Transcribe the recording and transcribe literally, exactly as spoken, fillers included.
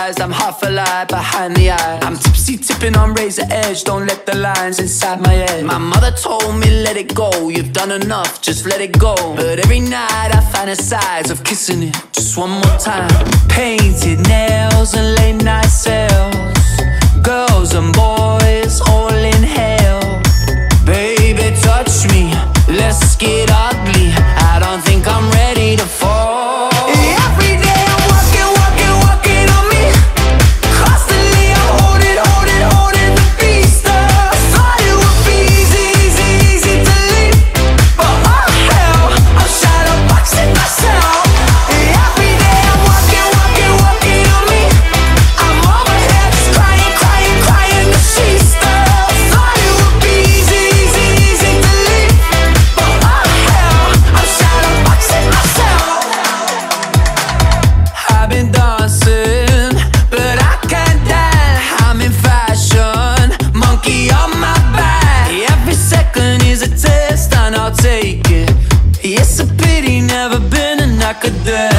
disguised, I'm half a lie behind the eye. I'm tipsy tipping on razor edge, don't let the lines inside my head. My mother told me let it go, you've done enough, just let it go. But every night I fantasize of kissing it just one more time. Painted nails and late night sales, girls and boys all in hell. Baby touch me, let's get ugly, I don't think I'm ready to fall. It's a pity, never been an academic.